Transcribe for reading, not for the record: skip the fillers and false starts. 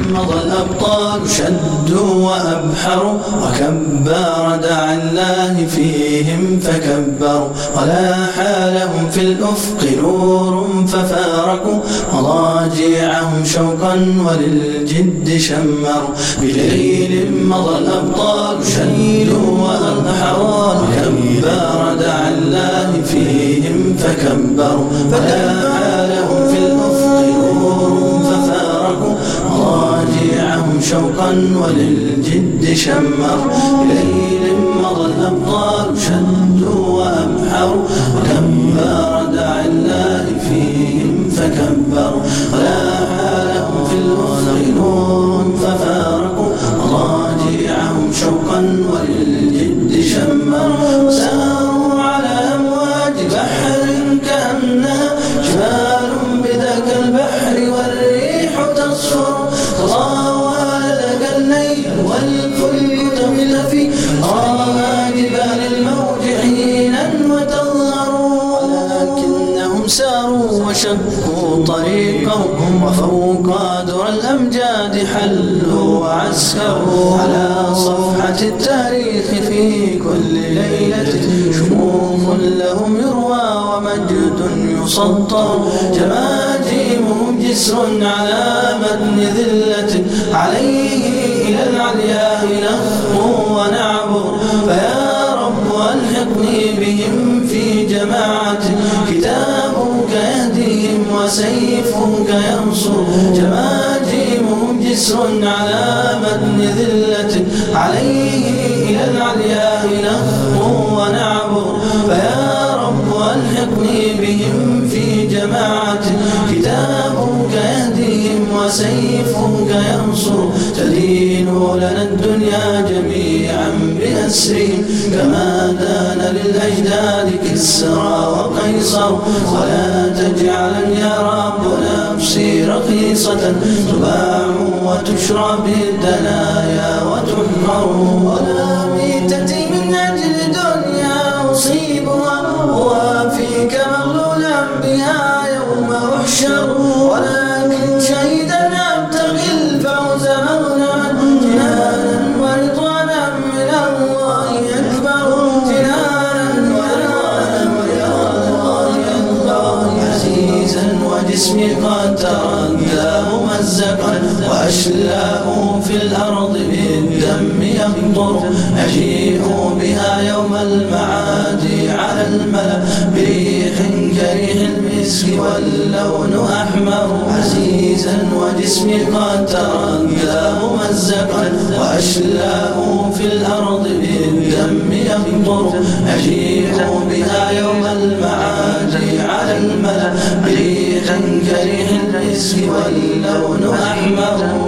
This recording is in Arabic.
مضى الأبطال شدوا وأبحروا وكبار دعا الله فيهم فكبروا ولاح لهم في الأفق نور ففارقوا مضاجعهم شوقا وللجد شمروا بجليل مضى الأبطال شدوا وأبحروا وكبار دعا الله فيهم فكبروا ولاح لهم في الأفق نور ففارقوا مضاجعهم شوقا وللجد شمروا بليل مضى الأبطال شدوا وأبحروا وكبار دعا الله فيهم فكبروا ولاح لهم في الأفق نور ففارقوا مضاجعهم شوقا وللجد شمروا ساروا على أمواج بحر كأنها جبال بذاك البحر والريح تصفر تضاوى لك الليل والفلك تمل في جبال الموج حينا وتظهروا ولكنهم ساروا وشقوا طريقهم وفوق در الأمجاد حلوا وعسكروا على صفحة التاريخ في كل ليلة شموخ لهم يروى ومجد يسطر جماجمهم جسر على متن ذلة عليه إلى العلياء نخطو ونعبر فيا رب ألحقني بهم في جماعة كتابك يهديهم وسيفك ينصر جماجمهم جسر على متن ذلة عليه إلى العلياء نخطو ونعبر فيا رب ألحقني بهم في جماعة كتابك يهديهم وسيفك ينصر تدين لنا الدنيا جميعا بأسرهم كما دان للأجداد كسرى وقيصر ولا تجعلن يا رب نفسي رخيصة تباع وتشرى بالدنايا وتحمر ولا ميتتي من أجل دنيا أصيبها وفيك مغلولا بها يوم أحشر ولكن شهيدا أبتغي الفوز مغنما جنانا ورضوانا من الله أكبر جنانا ورضوانا من الله أكبر عزيزا وجسمي قد تردى ممزقا وأشلاه في الأرض بالدم يقطر أجيء بها يوم المعاد على الملأ بريح كريح المسك واللون أحمر عزيزا وجسمي قد تردى ممزقا وأشلاه في الأرض بالدم يقطر أجيء بها يوم المعاد على الملأ بريح كريح المسك واللون أحمر